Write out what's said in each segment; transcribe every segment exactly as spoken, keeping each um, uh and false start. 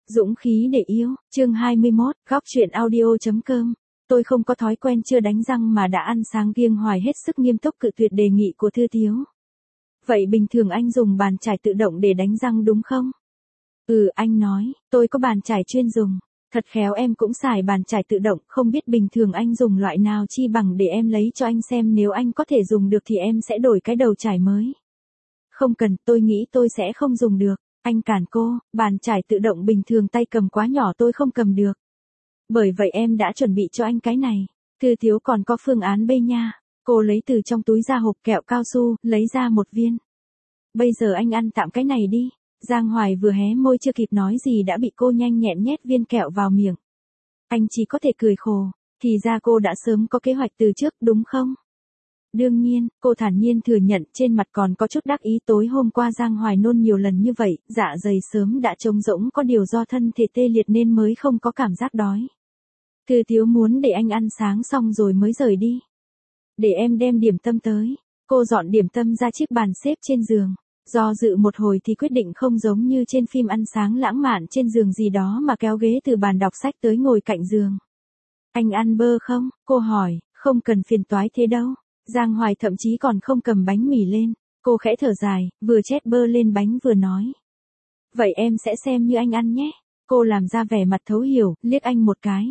Dũng khí để yêu, chương hai mươi mốt, góc chuyện audio.com. Tôi không có thói quen chưa đánh răng mà đã ăn sáng kiêng hoài hết sức nghiêm túc cự tuyệt đề nghị của Thư Thiếu. Vậy bình thường anh dùng bàn chải tự động để đánh răng đúng không? Ừ, anh nói, tôi có bàn chải chuyên dùng. Thật khéo em cũng xài bàn chải tự động, không biết bình thường anh dùng loại nào chi bằng để em lấy cho anh xem, nếu anh có thể dùng được thì em sẽ đổi cái đầu chải mới. Không cần, tôi nghĩ tôi sẽ không dùng được. Anh cản cô, bàn chải tự động bình thường tay cầm quá nhỏ tôi không cầm được. Bởi vậy em đã chuẩn bị cho anh cái này. Thư Thiếu còn có phương án B nha. Cô lấy từ trong túi ra hộp kẹo cao su, lấy ra một viên. Bây giờ anh ăn tạm cái này đi. Giang Hoài vừa hé môi chưa kịp nói gì đã bị cô nhanh nhẹn nhét viên kẹo vào miệng. Anh chỉ có thể cười khổ. Thì ra cô đã sớm có kế hoạch từ trước đúng không? Đương nhiên, cô thản nhiên thừa nhận, trên mặt còn có chút đắc ý. Tối hôm qua Giang Hoài nôn nhiều lần như vậy, dạ dày sớm đã trống rỗng, có điều do thân thể tê liệt nên mới không có cảm giác đói. Thư Thiếu muốn để anh ăn sáng xong rồi mới rời đi. Để em đem điểm tâm tới. Cô dọn điểm tâm ra chiếc bàn xếp trên giường. Do dự một hồi thì quyết định không giống như trên phim ăn sáng lãng mạn trên giường gì đó mà kéo ghế từ bàn đọc sách tới ngồi cạnh giường. Anh ăn bơ không? Cô hỏi. Không cần phiền toái thế đâu. Giang Hoài thậm chí còn không cầm bánh mì lên. Cô khẽ thở dài, vừa chét bơ lên bánh vừa nói. Vậy em sẽ xem như anh ăn nhé. Cô làm ra vẻ mặt thấu hiểu, liếc anh một cái.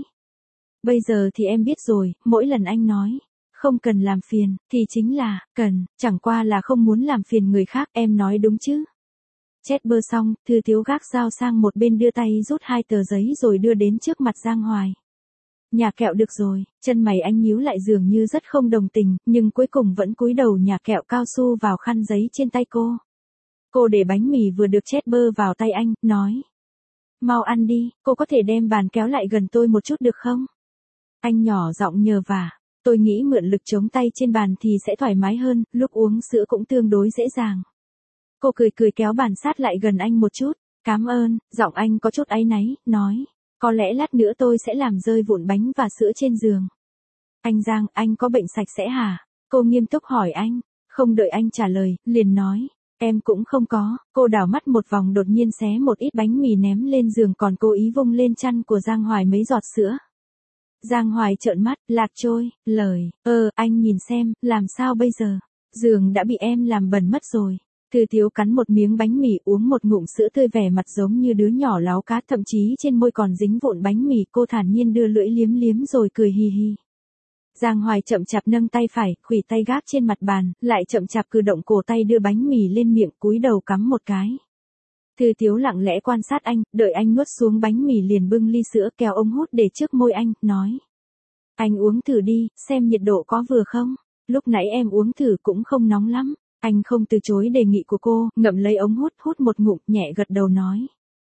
Bây giờ thì em biết rồi, mỗi lần anh nói không cần làm phiền, thì chính là cần, chẳng qua là không muốn làm phiền người khác, em nói đúng chứ. Chét bơ xong, Thư Thiếu gác dao sang một bên, đưa tay rút hai tờ giấy rồi đưa đến trước mặt Giang Hoài. Nhả kẹo được rồi. Chân mày anh nhíu lại dường như rất không đồng tình, nhưng cuối cùng vẫn cúi đầu nhả kẹo cao su vào khăn giấy trên tay cô. Cô để bánh mì vừa được chét bơ vào tay anh, nói. Mau ăn đi, cô có thể đem bàn kéo lại gần tôi một chút được không? Anh nhỏ giọng nhờ vả. Tôi nghĩ mượn lực chống tay trên bàn thì sẽ thoải mái hơn, lúc uống sữa cũng tương đối dễ dàng. Cô cười cười kéo bàn sát lại gần anh một chút. Cảm ơn, giọng anh có chút áy náy, nói. Có lẽ lát nữa tôi sẽ làm rơi vụn bánh và sữa trên giường. Anh Giang, anh có bệnh sạch sẽ hả? Cô nghiêm túc hỏi anh. Không đợi anh trả lời, liền nói. Em cũng không có. Cô đảo mắt một vòng, đột nhiên xé một ít bánh mì ném lên giường, còn cố ý vung lên chăn của Giang Hoài mấy giọt sữa. Giang Hoài trợn mắt, lạc trôi, lời. Ơ, anh nhìn xem, làm sao bây giờ? Giường đã bị em làm bẩn mất rồi. Thư Thiếu cắn một miếng bánh mì, uống một ngụm sữa tươi, vẻ mặt giống như đứa nhỏ láo cá, thậm chí trên môi còn dính vụn bánh mì. Cô thản nhiên đưa lưỡi liếm liếm rồi cười hì hì. Giang Hoài chậm chạp nâng tay phải, khuỷu tay gác trên mặt bàn, lại chậm chạp cử động cổ tay đưa bánh mì lên miệng, cúi đầu cắm một cái. Thư Thiếu lặng lẽ quan sát anh, đợi anh nuốt xuống bánh mì liền bưng ly sữa kéo ống hút để trước môi anh, nói. Anh uống thử đi, xem nhiệt độ có vừa không? Lúc nãy em uống thử cũng không nóng lắm. Anh không từ chối đề nghị của cô, ngậm lấy ống hút, hút một ngụm, nhẹ gật đầu nói.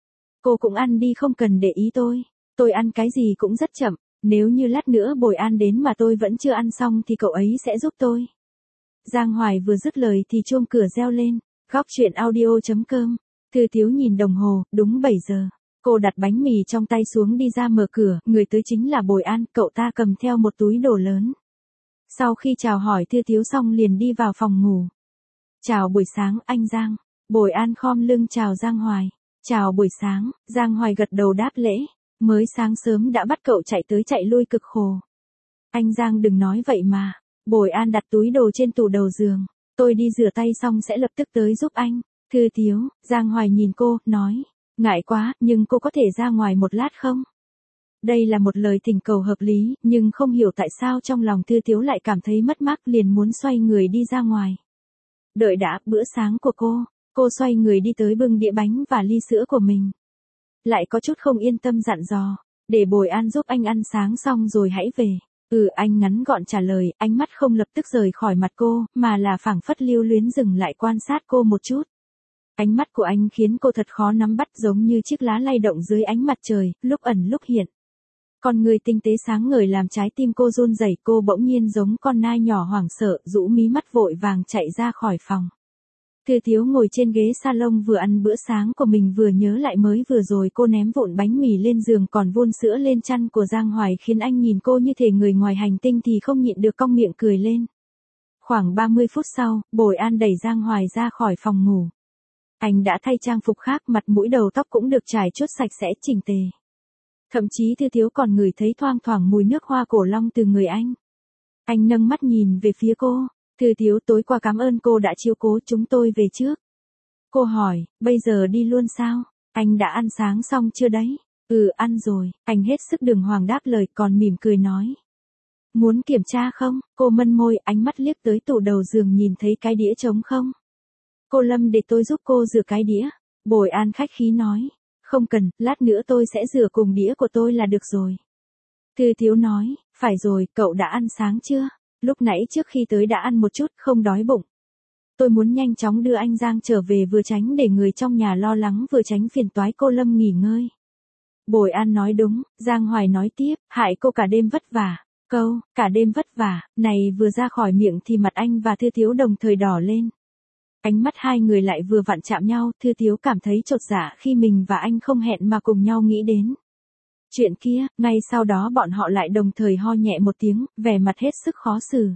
Cô cũng ăn đi, không cần để ý tôi. Tôi ăn cái gì cũng rất chậm, nếu như lát nữa Bồi An đến mà tôi vẫn chưa ăn xong thì cậu ấy sẽ giúp tôi. Giang Hoài vừa dứt lời thì chuông cửa reo lên. Góc chuyện audio.com. Thư Thiếu nhìn đồng hồ, đúng bảy giờ. Cô đặt bánh mì trong tay xuống đi ra mở cửa, người tới chính là Bồi An, cậu ta cầm theo một túi đồ lớn. Sau khi chào hỏi Thư Thiếu xong liền đi vào phòng ngủ. Chào buổi sáng, anh Giang. Bồi An khom lưng chào Giang Hoài. Chào buổi sáng, Giang Hoài gật đầu đáp lễ. Mới sáng sớm đã bắt cậu chạy tới chạy lui cực khổ. Anh Giang đừng nói vậy mà. Bồi An đặt túi đồ trên tủ đầu giường. Tôi đi rửa tay xong sẽ lập tức tới giúp anh. Thư Thiếu, Giang Hoài nhìn cô, nói. Ngại quá, nhưng cô có thể ra ngoài một lát không? Đây là một lời thỉnh cầu hợp lý, nhưng không hiểu tại sao trong lòng Thư Thiếu lại cảm thấy mất mát, liền muốn xoay người đi ra ngoài. Đợi đã, bữa sáng của cô. Cô xoay người đi tới bưng đĩa bánh và ly sữa của mình. Lại có chút không yên tâm dặn dò. Để Bồi An giúp anh ăn sáng xong rồi hãy về. Ừ, anh ngắn gọn trả lời, ánh mắt không lập tức rời khỏi mặt cô, mà là phảng phất lưu luyến dừng lại quan sát cô một chút. Ánh mắt của anh khiến cô thật khó nắm bắt, giống như chiếc lá lay động dưới ánh mặt trời, lúc ẩn lúc hiện. Con người tinh tế sáng ngời làm trái tim cô run rẩy, cô bỗng nhiên giống con nai nhỏ hoảng sợ, rũ mí mắt vội vàng chạy ra khỏi phòng. Thư Thiếu ngồi trên ghế salon vừa ăn bữa sáng của mình vừa nhớ lại mới vừa rồi cô ném vụn bánh mì lên giường còn vun sữa lên chăn của Giang Hoài, khiến anh nhìn cô như thể người ngoài hành tinh thì không nhịn được cong miệng cười lên. Khoảng ba mươi phút sau, Bồi An đẩy Giang Hoài ra khỏi phòng ngủ. Anh đã thay trang phục khác, mặt mũi đầu tóc cũng được chải chuốt sạch sẽ chỉnh tề. Thậm chí Thư Thiếu còn ngửi thấy thoang thoảng mùi nước hoa cổ long từ người anh. Anh nâng mắt nhìn về phía cô. Thư Thiếu, tối qua cảm ơn cô đã chiếu cố, chúng tôi về trước. Cô hỏi, bây giờ đi luôn sao? Anh đã ăn sáng xong chưa đấy? Ừ, ăn rồi. Anh hết sức đường hoàng đáp lời, còn mỉm cười nói. Muốn kiểm tra không? Cô mân môi, ánh mắt liếc tới tủ đầu giường nhìn thấy cái đĩa trống không? Cô Lâm, để tôi giúp cô rửa cái đĩa. Bồi An khách khí nói. Không cần, lát nữa tôi sẽ rửa cùng đĩa của tôi là được rồi. Thư Thiếu nói, phải rồi, cậu đã ăn sáng chưa? Lúc nãy trước khi tới đã ăn một chút, không đói bụng. Tôi muốn nhanh chóng đưa anh Giang trở về, vừa tránh để người trong nhà lo lắng, vừa tránh phiền toái. Cô Lâm nghỉ ngơi. Bồi An nói đúng. Giang Hoài nói tiếp, hại cô cả đêm vất vả. Câu, cả đêm vất vả, này vừa ra khỏi miệng thì mặt anh và Thư Thiếu đồng thời đỏ lên. Ánh mắt hai người lại vừa vặn chạm nhau, Thư Thiếu cảm thấy chột dạ khi mình và anh không hẹn mà cùng nhau nghĩ đến chuyện kia. Ngay sau đó bọn họ lại đồng thời ho nhẹ một tiếng, vẻ mặt hết sức khó xử.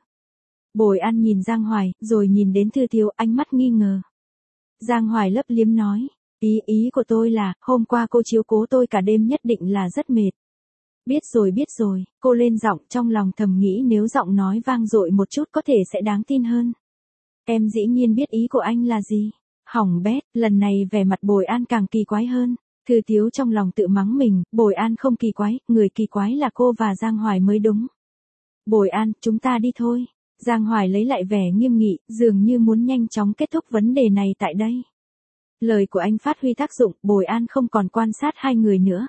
Bồi An nhìn Giang Hoài, rồi nhìn đến Thư Thiếu, ánh mắt nghi ngờ. Giang Hoài lấp liếm nói, ý ý của tôi là, hôm qua cô chiếu cố tôi cả đêm nhất định là rất mệt. Biết rồi biết rồi, cô lên giọng, trong lòng thầm nghĩ nếu giọng nói vang dội một chút có thể sẽ đáng tin hơn. Em dĩ nhiên biết ý của anh là gì. Hỏng bét, lần này vẻ mặt Bồi An càng kỳ quái hơn. Thư Thiếu trong lòng tự mắng mình, Bồi An không kỳ quái, người kỳ quái là cô và Giang Hoài mới đúng. Bồi An, chúng ta đi thôi. Giang Hoài lấy lại vẻ nghiêm nghị, dường như muốn nhanh chóng kết thúc vấn đề này tại đây. Lời của anh phát huy tác dụng, Bồi An không còn quan sát hai người nữa.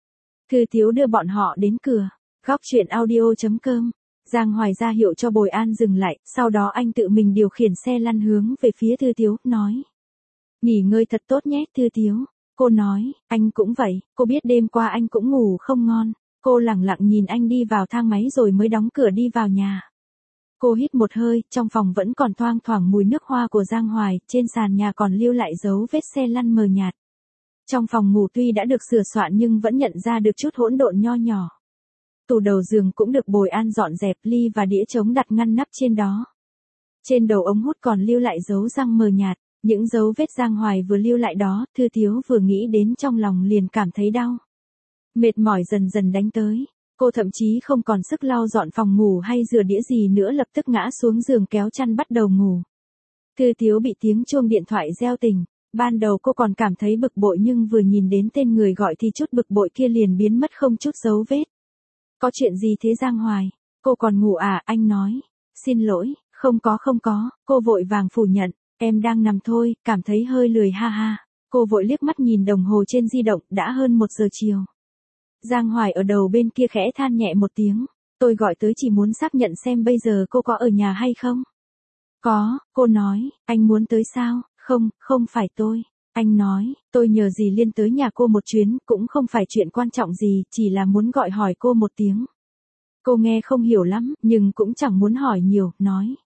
Thư Thiếu đưa bọn họ đến cửa. Góc truyện audio chấm com. Giang Hoài ra hiệu cho Bồi An dừng lại, sau đó anh tự mình điều khiển xe lăn hướng về phía Thư Thiếu, nói. Nghỉ ngơi thật tốt nhé, Thư Thiếu. Cô nói, anh cũng vậy, cô biết đêm qua anh cũng ngủ không ngon. Cô lẳng lặng nhìn anh đi vào thang máy rồi mới đóng cửa đi vào nhà. Cô hít một hơi, trong phòng vẫn còn thoang thoảng mùi nước hoa của Giang Hoài, trên sàn nhà còn lưu lại dấu vết xe lăn mờ nhạt. Trong phòng ngủ tuy đã được sửa soạn nhưng vẫn nhận ra được chút hỗn độn nho nhỏ. Tủ đầu giường cũng được Bồi An dọn dẹp, ly và đĩa trống đặt ngăn nắp trên đó. Trên đầu ống hút còn lưu lại dấu răng mờ nhạt, những dấu vết Giang Hoài vừa lưu lại đó, Thư Thiếu vừa nghĩ đến trong lòng liền cảm thấy đau. Mệt mỏi dần dần đánh tới, cô thậm chí không còn sức lau dọn phòng ngủ hay rửa đĩa gì nữa, lập tức ngã xuống giường kéo chăn bắt đầu ngủ. Thư Thiếu bị tiếng chuông điện thoại reo tỉnh. Ban đầu cô còn cảm thấy bực bội nhưng vừa nhìn đến tên người gọi thì chút bực bội kia liền biến mất không chút dấu vết. Có chuyện gì thế Giang Hoài? Cô còn ngủ à? Anh nói. Xin lỗi, không có không có, cô vội vàng phủ nhận. Em đang nằm thôi, cảm thấy hơi lười ha ha. Cô vội liếc mắt nhìn đồng hồ trên di động, đã hơn một giờ chiều. Giang Hoài ở đầu bên kia khẽ than nhẹ một tiếng. Tôi gọi tới chỉ muốn xác nhận xem bây giờ cô có ở nhà hay không. Có, cô nói. Anh muốn tới sao? Không, không phải tôi. Anh nói, tôi nhờ dì Liên tới nhà cô một chuyến, cũng không phải chuyện quan trọng gì, chỉ là muốn gọi hỏi cô một tiếng. Cô nghe không hiểu lắm, nhưng cũng chẳng muốn hỏi nhiều, nói.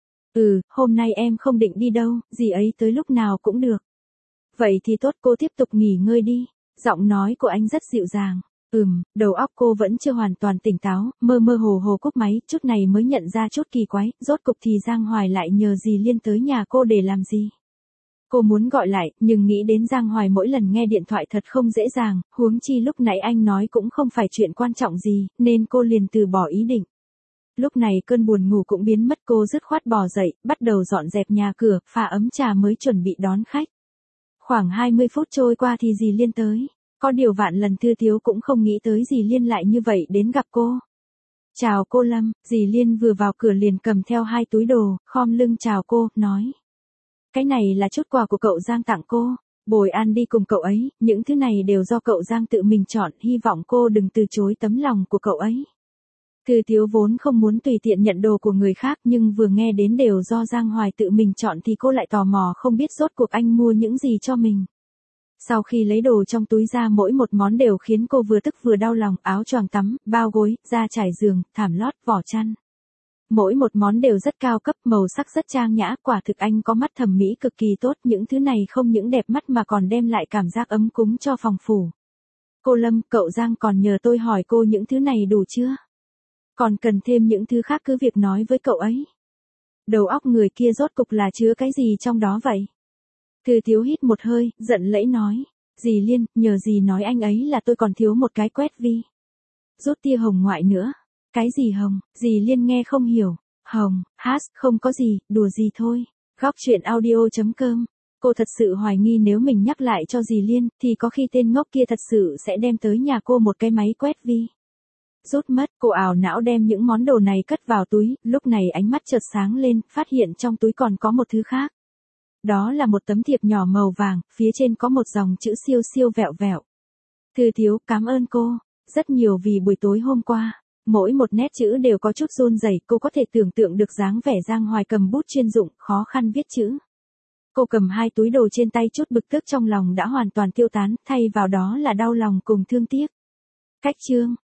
Ừ, hôm nay em không định đi đâu, dì ấy tới lúc nào cũng được. Vậy thì tốt, cô tiếp tục nghỉ ngơi đi. Giọng nói của anh rất dịu dàng. Ừm, đầu óc cô vẫn chưa hoàn toàn tỉnh táo, mơ mơ hồ hồ cúp máy, chút này mới nhận ra chút kỳ quái, rốt cục thì Giang Hoài lại nhờ dì Liên tới nhà cô để làm gì. Cô muốn gọi lại, nhưng nghĩ đến Giang Hoài mỗi lần nghe điện thoại thật không dễ dàng, huống chi lúc nãy anh nói cũng không phải chuyện quan trọng gì, nên cô liền từ bỏ ý định. Lúc này cơn buồn ngủ cũng biến mất, cô dứt khoát bò dậy, bắt đầu dọn dẹp nhà cửa, pha ấm trà mới chuẩn bị đón khách. Khoảng hai mươi phút trôi qua thì dì Liên tới. Có điều vạn lần Thư Thiếu cũng không nghĩ tới dì Liên lại như vậy đến gặp cô. Chào cô Lâm, dì Liên vừa vào cửa liền cầm theo hai túi đồ, khom lưng chào cô, nói. Cái này là chút quà của cậu Giang tặng cô. Bồi An đi cùng cậu ấy, những thứ này đều do cậu Giang tự mình chọn, hy vọng cô đừng từ chối tấm lòng của cậu ấy. Thư Thiếu vốn không muốn tùy tiện nhận đồ của người khác nhưng vừa nghe đến đều do Giang Hoài tự mình chọn thì cô lại tò mò không biết rốt cuộc anh mua những gì cho mình. Sau khi lấy đồ trong túi ra mỗi một món đều khiến cô vừa tức vừa đau lòng, áo choàng tắm, bao gối, da trải giường, thảm lót, vỏ chăn. Mỗi một món đều rất cao cấp, màu sắc rất trang nhã, quả thực anh có mắt thẩm mỹ cực kỳ tốt, những thứ này không những đẹp mắt mà còn đem lại cảm giác ấm cúng cho phòng phủ. Cô Lâm, cậu Giang còn nhờ tôi hỏi cô những thứ này đủ chưa? Còn cần thêm những thứ khác cứ việc nói với cậu ấy. Đầu óc người kia rốt cục là chứa cái gì trong đó vậy? Thư Tiếu hít một hơi, giận lẫy nói. Dì Liên, nhờ dì nói anh ấy là tôi còn thiếu một cái quét vi. Rút tia hồng ngoại nữa. Cái gì hồng? Dì Liên nghe không hiểu. Hồng, hát, không có gì, đùa gì thôi. Góc chuyện audio chấm com. Cô thật sự hoài nghi nếu mình nhắc lại cho dì Liên, thì có khi tên ngốc kia thật sự sẽ đem tới nhà cô một cái máy quét vi. Rút mất, cô ảo não đem những món đồ này cất vào túi, lúc này ánh mắt chợt sáng lên, phát hiện trong túi còn có một thứ khác. Đó là một tấm thiệp nhỏ màu vàng, phía trên có một dòng chữ siêu siêu vẹo vẹo. Thư Tiếu, cảm ơn cô, rất nhiều vì buổi tối hôm qua. Mỗi một nét chữ đều có chút run rẩy, cô có thể tưởng tượng được dáng vẻ Giang Hoài cầm bút chuyên dụng, khó khăn viết chữ. Cô cầm hai túi đồ trên tay, chút bực tức trong lòng đã hoàn toàn tiêu tán, thay vào đó là đau lòng cùng thương tiếc. Cách chương